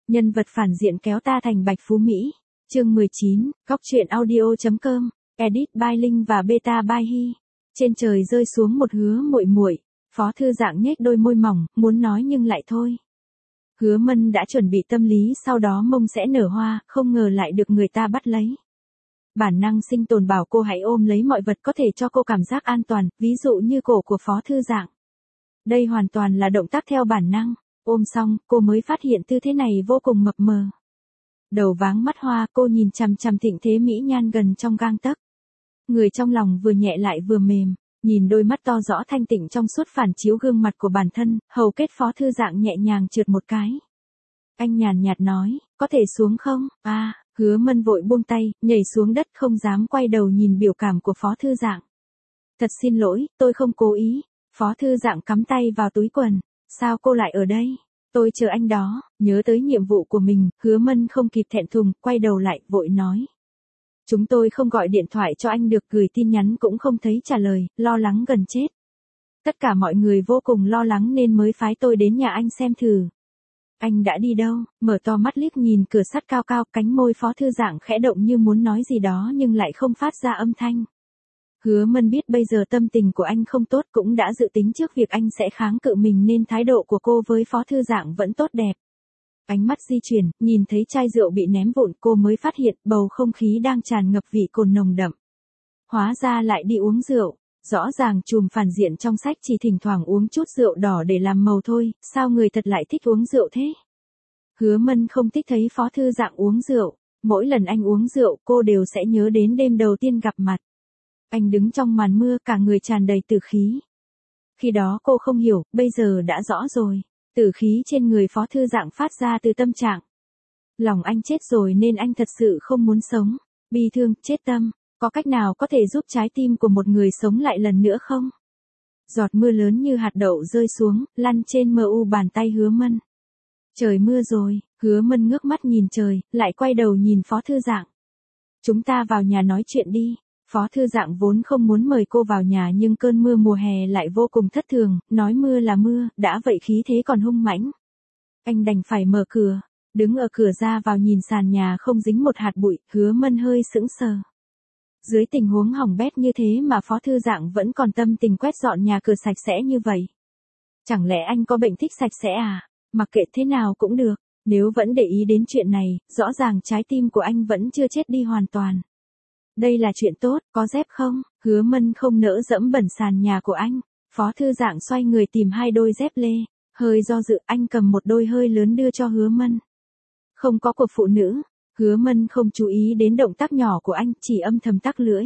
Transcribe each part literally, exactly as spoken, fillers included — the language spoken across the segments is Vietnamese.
Nhân vật phản diện kéo ta thành Bạch Phú Mỹ. Chương mười chín, Góc truyện audio.com, edit by Linh và beta by Hi. Trên trời rơi xuống một hứa muội muội, Phó Thư Dạng nhếch đôi môi mỏng, muốn nói nhưng lại thôi. Hứa Mân đã chuẩn bị tâm lý sau đó mông sẽ nở hoa, không ngờ lại được người ta bắt lấy. Bản năng sinh tồn bảo cô hãy ôm lấy mọi vật có thể cho cô cảm giác an toàn, ví dụ như cổ của Phó Thư Dạng. Đây hoàn toàn là động tác theo bản năng. Ôm xong, cô mới phát hiện tư thế này vô cùng mập mờ. Đầu váng mắt hoa, cô nhìn chằm chằm thịnh thế mỹ nhan gần trong gang tấc. Người trong lòng vừa nhẹ lại vừa mềm, nhìn đôi mắt to rõ thanh tịnh trong suốt phản chiếu gương mặt của bản thân, hầu kết Phó Thư Dạng nhẹ nhàng trượt một cái. Anh nhàn nhạt nói, có thể xuống không? À, Hứa Mân vội buông tay, nhảy xuống đất không dám quay đầu nhìn biểu cảm của Phó Thư Dạng. Thật xin lỗi, tôi không cố ý. Phó Thư Dạng cắm tay vào túi quần. Sao cô lại ở đây? Tôi chờ anh đó. Nhớ tới nhiệm vụ của mình, Hứa Mân không kịp thẹn thùng, quay đầu lại, vội nói. Chúng tôi không gọi điện thoại cho anh được, gửi tin nhắn cũng không thấy trả lời, lo lắng gần chết. Tất cả mọi người vô cùng lo lắng nên mới phái tôi đến nhà anh xem thử. Anh đã đi đâu? Mở to mắt liếc nhìn cửa sắt cao cao, cánh môi Phó Thư Dạng khẽ động như muốn nói gì đó nhưng lại không phát ra âm thanh. Hứa Mân biết bây giờ tâm tình của anh không tốt, cũng đã dự tính trước việc anh sẽ kháng cự mình nên thái độ của cô với Phó Thư Dạng vẫn tốt đẹp. Ánh mắt di chuyển, nhìn thấy chai rượu bị ném vụn, cô mới phát hiện bầu không khí đang tràn ngập vị cồn nồng đậm. Hóa ra lại đi uống rượu. Rõ ràng chùm phản diện trong sách chỉ thỉnh thoảng uống chút rượu đỏ để làm màu thôi, sao người thật lại thích uống rượu thế? Hứa Mân không thích thấy Phó Thư Dạng uống rượu. Mỗi lần anh uống rượu, cô đều sẽ nhớ đến đêm đầu tiên gặp mặt. Anh đứng trong màn mưa, cả người tràn đầy tử khí. Khi đó cô không hiểu, bây giờ đã rõ rồi. Tử khí trên người Phó Thư Dạng phát ra từ tâm trạng. Lòng anh chết rồi nên anh thật sự không muốn sống. Bi thương, chết tâm. Có cách nào có thể giúp trái tim của một người sống lại lần nữa không? Giọt mưa lớn như hạt đậu rơi xuống, lăn trên mờ u bàn tay Hứa Mân. Trời mưa rồi. Hứa Mân ngước mắt nhìn trời, lại quay đầu nhìn Phó Thư Dạng. Chúng ta vào nhà nói chuyện đi. Phó Thư Dạng vốn không muốn mời cô vào nhà nhưng cơn mưa mùa hè lại vô cùng thất thường, nói mưa là mưa, đã vậy khí thế còn hung mãnh. Anh đành phải mở cửa, đứng ở cửa ra vào nhìn sàn nhà không dính một hạt bụi, Hứa Mân hơi sững sờ. Dưới tình huống hỏng bét như thế mà Phó Thư Dạng vẫn còn tâm tình quét dọn nhà cửa sạch sẽ như vậy. Chẳng lẽ anh có bệnh thích sạch sẽ à? Mặc kệ thế nào cũng được, nếu vẫn để ý đến chuyện này, rõ ràng trái tim của anh vẫn chưa chết đi hoàn toàn. Đây là chuyện tốt, có dép không? Hứa Mân không nỡ dẫm bẩn sàn nhà của anh. Phó Thư Dạng xoay người tìm hai đôi dép lê. Hơi do dự, anh cầm một đôi hơi lớn đưa cho Hứa Mân. Không có của phụ nữ. Hứa Mân không chú ý đến động tác nhỏ của anh, chỉ âm thầm tắc lưỡi.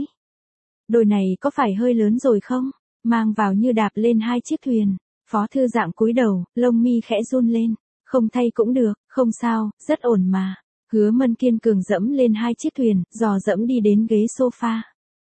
Đôi này có phải hơi lớn rồi không? Mang vào như đạp lên hai chiếc thuyền. Phó Thư Dạng cúi đầu, lông mi khẽ run lên. Không thay cũng được, không sao, rất ổn mà. Hứa Mân kiên cường dẫm lên hai chiếc thuyền, dò dẫm đi đến ghế sofa.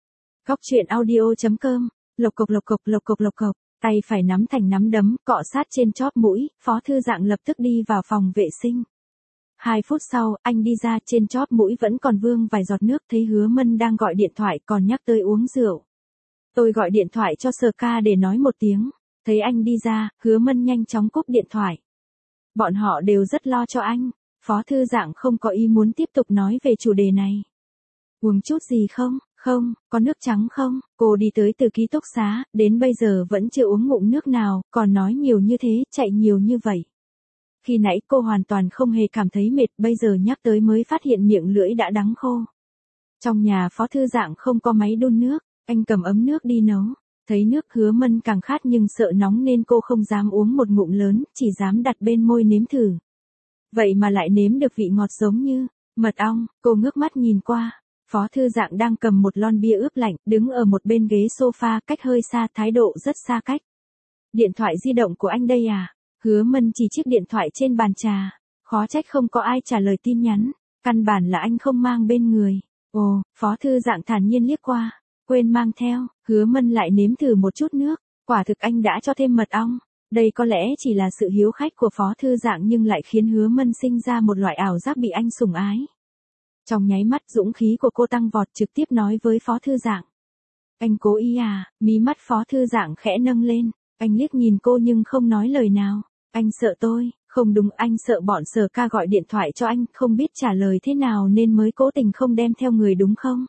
Góc truyện audio.com, lộc cộc lộc cộc lộc cộc lộc cộc, tay phải nắm thành nắm đấm, cọ sát trên chóp mũi, Phó Thư Dạng lập tức đi vào phòng vệ sinh. Hai phút sau, anh đi ra, trên chóp mũi vẫn còn vương vài giọt nước, thấy Hứa Mân đang gọi điện thoại còn nhắc tới uống rượu. Tôi gọi điện thoại cho Sở Ca để nói một tiếng. Thấy anh đi ra, Hứa Mân nhanh chóng cúp điện thoại. Bọn họ đều rất lo cho anh. Phó Thư Dạng không có ý muốn tiếp tục nói về chủ đề này. Uống chút gì không? Không, có nước trắng không? Cô đi tới từ ký túc xá, đến bây giờ vẫn chưa uống ngụm nước nào, còn nói nhiều như thế, chạy nhiều như vậy. Khi nãy cô hoàn toàn không hề cảm thấy mệt, bây giờ nhắc tới mới phát hiện miệng lưỡi đã đắng khô. Trong nhà Phó Thư Dạng không có máy đun nước, anh cầm ấm nước đi nấu. Thấy nước Hứa Mân càng khát nhưng sợ nóng nên cô không dám uống một ngụm lớn, chỉ dám đặt bên môi nếm thử. Vậy mà lại nếm được vị ngọt giống như mật ong. Cô ngước mắt nhìn qua. Phó Thư Dạng đang cầm một lon bia ướp lạnh, đứng ở một bên ghế sofa, cách hơi xa, thái độ rất xa cách. Điện thoại di động của anh đây à? Hứa Mân chỉ chiếc điện thoại trên bàn trà. Khó trách không có ai trả lời tin nhắn. Căn bản là anh không mang bên người. Ồ, Phó Thư Dạng thản nhiên liếc qua. Quên mang theo. Hứa Mân lại nếm thử một chút nước. Quả thực anh đã cho thêm mật ong. Đây có lẽ chỉ là sự hiếu khách của Phó Thư Dạng nhưng lại khiến Hứa Mân sinh ra một loại ảo giác bị anh sủng ái. Trong nháy mắt dũng khí của cô tăng vọt, trực tiếp nói với Phó Thư Dạng. Anh cố ý à? Mí mắt Phó Thư Dạng khẽ nâng lên. Anh liếc nhìn cô nhưng không nói lời nào. Anh sợ tôi, không Không đúng, anh sợ bọn Sở Ca gọi điện thoại cho anh, không biết trả lời thế nào nên mới cố tình không đem theo người đúng không?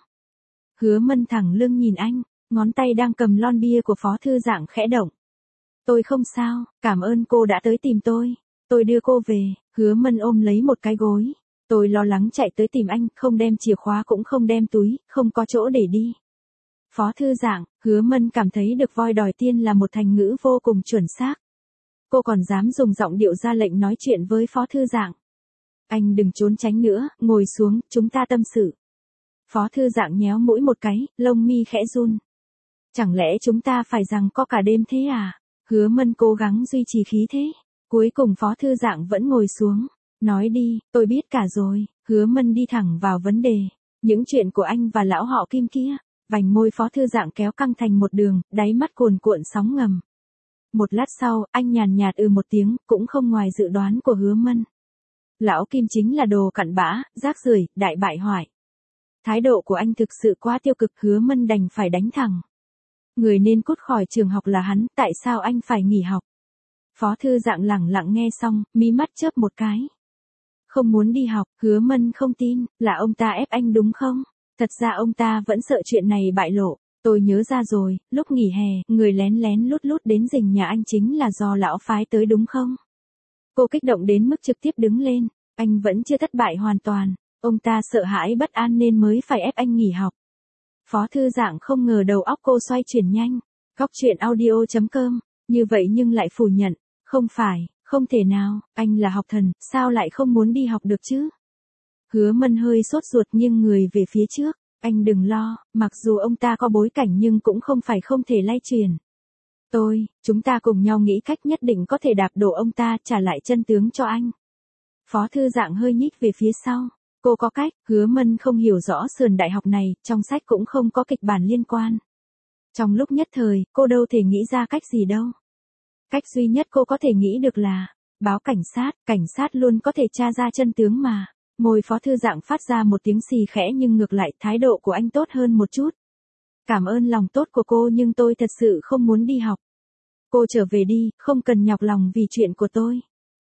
Hứa Mân thẳng lưng nhìn anh, ngón tay đang cầm lon bia của Phó Thư Dạng khẽ động. Tôi không sao, cảm ơn cô đã tới tìm tôi. Tôi đưa cô về. Hứa Mân ôm lấy một cái gối. Tôi lo lắng chạy tới tìm anh, không đem chìa khóa cũng không đem túi, không có chỗ để đi. Phó Thư Dạng, Hứa Mân cảm thấy được voi đòi tiên là một thành ngữ vô cùng chuẩn xác. Cô còn dám dùng giọng điệu ra lệnh nói chuyện với Phó Thư Dạng. Anh đừng trốn tránh nữa, ngồi xuống, chúng ta tâm sự. Phó Thư Dạng nhéo mũi một cái, lông mi khẽ run. Chẳng lẽ chúng ta phải rằng co cả đêm thế à? Hứa Mân cố gắng duy trì khí thế. Cuối cùng Phó Thư Dạng vẫn ngồi xuống. Nói đi, tôi biết cả rồi. Hứa Mân đi thẳng vào vấn đề. Những chuyện của anh và lão họ Kim kia. Vành môi Phó Thư Dạng kéo căng thành một đường, đáy mắt cuồn cuộn sóng ngầm. Một lát sau, anh nhàn nhạt ừ một tiếng, cũng không ngoài dự đoán của Hứa Mân. Lão Kim chính là đồ cặn bã, rác rưởi, đại bại hoại. Thái độ của anh thực sự quá tiêu cực, Hứa Mân đành phải đánh thẳng. Người nên cút khỏi trường học là hắn, tại sao anh phải nghỉ học? Phó Thư Dạng lẳng lặng nghe xong, mí mắt chớp một cái. Không muốn đi học, Hứa Mân không tin, là ông ta ép anh đúng không? Thật ra ông ta vẫn sợ chuyện này bại lộ. Tôi nhớ ra rồi, lúc nghỉ hè, người lén lén lút lút đến rình nhà anh chính là do lão phái tới đúng không? Cô kích động đến mức trực tiếp đứng lên, anh vẫn chưa thất bại hoàn toàn, ông ta sợ hãi bất an nên mới phải ép anh nghỉ học. Phó Thư Dạng không ngờ đầu óc cô xoay chuyển nhanh. Góc truyện audio chấm com, như vậy nhưng lại phủ nhận, không phải, không thể nào, anh là học thần, sao lại không muốn đi học được chứ? Hứa Mân hơi sốt ruột nghiêng người về phía trước, anh đừng lo, mặc dù ông ta có bối cảnh nhưng cũng không phải không thể lay truyền. Tôi, chúng ta cùng nhau nghĩ cách nhất định có thể đạp đổ ông ta, trả lại chân tướng cho anh. Phó Thư Dạng hơi nhích về phía sau. Cô có cách, Hứa Mân không hiểu rõ sườn đại học này, trong sách cũng không có kịch bản liên quan. Trong lúc nhất thời, cô đâu thể nghĩ ra cách gì đâu. Cách duy nhất cô có thể nghĩ được là, báo cảnh sát, cảnh sát luôn có thể tra ra chân tướng mà. Môi Phó Thư Dạng phát ra một tiếng xì khẽ nhưng ngược lại thái độ của anh tốt hơn một chút. Cảm ơn lòng tốt của cô nhưng tôi thật sự không muốn đi học. Cô trở về đi, không cần nhọc lòng vì chuyện của tôi.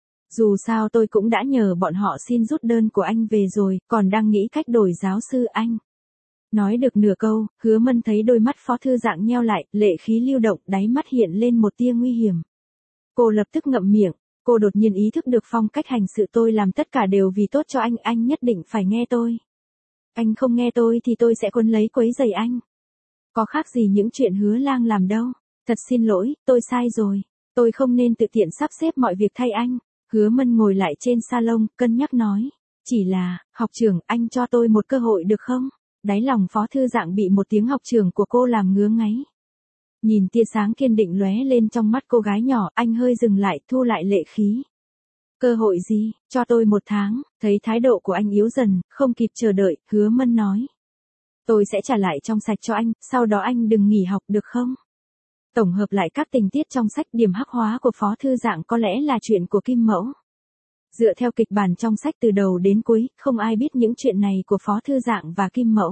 Dù sao tôi cũng đã nhờ bọn họ xin rút đơn của anh về rồi, còn đang nghĩ cách đổi giáo sư anh. Nói được nửa câu, Hứa Mân thấy đôi mắt Phó Thư Dạng nheo lại, lệ khí lưu động, đáy mắt hiện lên một tia nguy hiểm. Cô lập tức ngậm miệng, cô đột nhiên ý thức được phong cách hành sự tôi làm tất cả đều vì tốt cho anh, anh nhất định phải nghe tôi. Anh không nghe tôi thì tôi sẽ quấn lấy quấy rầy anh. Có khác gì những chuyện Hứa Lang làm đâu. Thật xin lỗi, tôi sai rồi. Tôi không nên tự tiện sắp xếp mọi việc thay anh. Hứa Mân ngồi lại trên salon, cân nhắc nói. Chỉ là, học trưởng, anh cho tôi một cơ hội được không? Đáy lòng Phó Thư Dạng bị một tiếng học trưởng của cô làm ngứa ngáy. Nhìn tia sáng kiên định lóe lên trong mắt cô gái nhỏ, anh hơi dừng lại, thu lại lệ khí. Cơ hội gì, cho tôi một tháng, thấy thái độ của anh yếu dần, không kịp chờ đợi, Hứa Mân nói. Tôi sẽ trả lại trong sạch cho anh, sau đó anh đừng nghỉ học được không? Tổng hợp lại các tình tiết trong sách, điểm hắc hóa của Phó Thư Dạng có lẽ là chuyện của Kim Mẫu. Dựa theo kịch bản trong sách từ đầu đến cuối, không ai biết những chuyện này của Phó Thư Dạng và Kim Mẫu.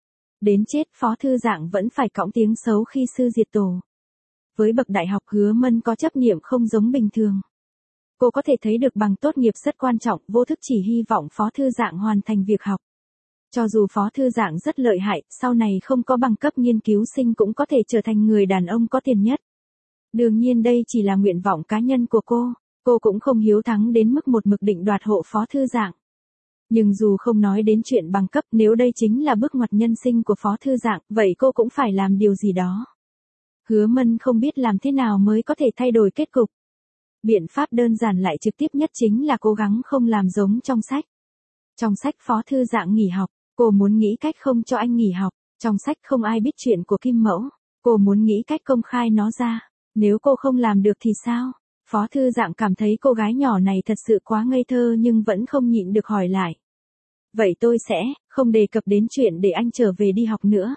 Đến chết Phó Thư Dạng vẫn phải cõng tiếng xấu khi sư diệt tổ. Với bậc đại học, Hứa Mân có chấp niệm không giống bình thường. Cô có thể thấy được bằng tốt nghiệp rất quan trọng, vô thức chỉ hy vọng Phó Thư Dạng hoàn thành việc học. Cho dù Phó Thư Dạng rất lợi hại, sau này không có bằng cấp nghiên cứu sinh cũng có thể trở thành người đàn ông có tiền nhất. Đương nhiên đây chỉ là nguyện vọng cá nhân của cô, cô cũng không hiếu thắng đến mức một mực định đoạt hộ Phó Thư Dạng. Nhưng dù không nói đến chuyện bằng cấp, nếu đây chính là bước ngoặt nhân sinh của Phó Thư Dạng, vậy cô cũng phải làm điều gì đó. Hứa Mân không biết làm thế nào mới có thể thay đổi kết cục. Biện pháp đơn giản lại trực tiếp nhất chính là cố gắng không làm giống trong sách. Trong sách Phó Thư Dạng nghỉ học, cô muốn nghĩ cách không cho anh nghỉ học. Trong sách không ai biết chuyện của Kim Mẫu, cô muốn nghĩ cách công khai nó ra. Nếu cô không làm được thì sao? Phó Thư Dạng cảm thấy cô gái nhỏ này thật sự quá ngây thơ nhưng vẫn không nhịn được hỏi lại. Vậy tôi sẽ không đề cập đến chuyện để anh trở về đi học nữa.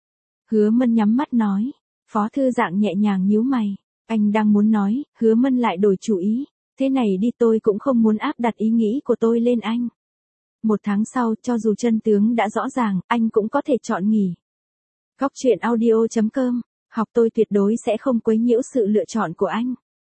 Hứa Mân nhắm mắt nói. Phó Thư Dạng nhẹ nhàng nhíu mày. Anh đang muốn nói, Hứa Mân lại đổi chủ ý. Thế này đi, tôi cũng không muốn áp đặt ý nghĩ của tôi lên anh. Một tháng sau, cho dù chân tướng đã rõ ràng, anh cũng có thể chọn nghỉ. Góc truyện audio chấm com, học tôi tuyệt đối sẽ không quấy nhiễu sự lựa chọn của anh.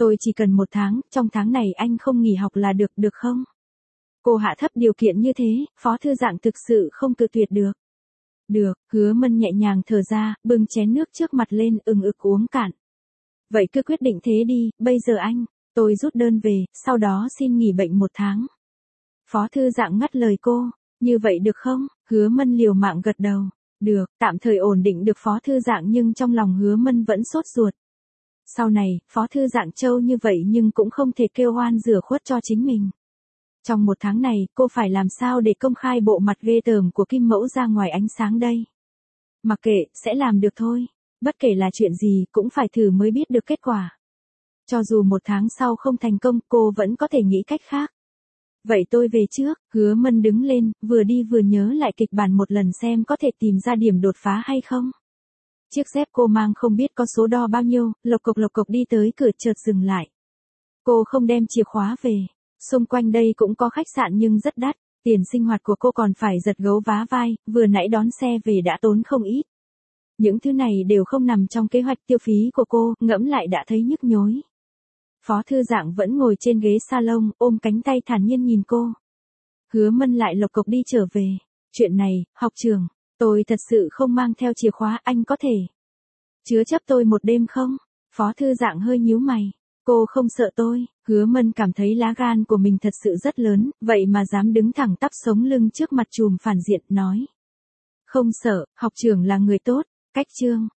Tôi chỉ cần một tháng, trong tháng này anh không nghỉ học là được, được không? Cô hạ thấp điều kiện như thế, Phó Thư Dạng thực sự không cự tuyệt được. Được, Hứa Mân nhẹ nhàng thở ra, bưng chén nước trước mặt lên, ừng ực uống cạn. Vậy cứ quyết định thế đi, bây giờ anh, tôi rút đơn về, sau đó xin nghỉ bệnh một tháng. Phó Thư Dạng ngắt lời cô, như vậy được không? Hứa Mân liều mạng gật đầu. Được, tạm thời ổn định được Phó Thư Dạng nhưng trong lòng Hứa Mân vẫn sốt ruột. Sau này, Phó Thư Dạng trâu như vậy nhưng cũng không thể kêu oan rửa khuất cho chính mình. Trong một tháng này, cô phải làm sao để công khai bộ mặt ghê tởm của Kim Mẫu ra ngoài ánh sáng đây? Mặc kệ, sẽ làm được thôi. Bất kể là chuyện gì, cũng phải thử mới biết được kết quả. Cho dù một tháng sau không thành công, cô vẫn có thể nghĩ cách khác. Vậy tôi về trước, Hứa Mân đứng lên, vừa đi vừa nhớ lại kịch bản một lần xem có thể tìm ra điểm đột phá hay không. Chiếc dép cô mang không biết có số đo bao nhiêu, lộc cộc lộc cộc đi tới cửa chợt dừng lại. Cô không đem chìa khóa về. Xung quanh đây cũng có khách sạn nhưng rất đắt, tiền sinh hoạt của cô còn phải giật gấu vá vai, vừa nãy đón xe về đã tốn không ít. Những thứ này đều không nằm trong kế hoạch tiêu phí của cô, ngẫm lại đã thấy nhức nhối. Phó Thư Dạng vẫn ngồi trên ghế salon, ôm cánh tay thản nhiên nhìn cô. Hứa Mân lại lộc cộc đi trở về. Chuyện này, học trưởng, tôi thật sự không mang theo chìa khóa, anh có thể chứa chấp tôi một đêm không? Phó Thư Dạng hơi nhíu mày. Cô không sợ tôi, Hứa Mân cảm thấy lá gan của mình thật sự rất lớn, vậy mà dám đứng thẳng tắp sống lưng trước mặt trùm phản diện, nói. Không sợ, học trưởng là người tốt, cách chương.